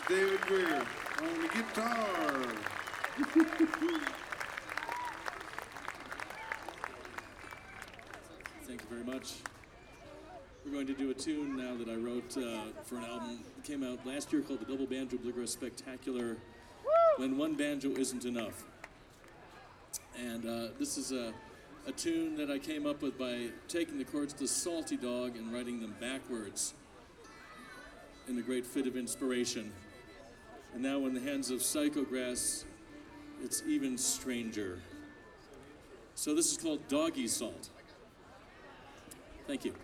David Greer on the guitar. Thank you very much. We're going to do a tune now that I wrote for an album that came out last year called the Double Banjo Bluegrass Spectacular, When One Banjo Isn't Enough. And this is a tune that I came up with by taking the chords to Salty Dog and writing them backwards in a great fit of inspiration. And now in the hands of Psychograss, it's even stranger. So this is called Doggy Salt. Thank you.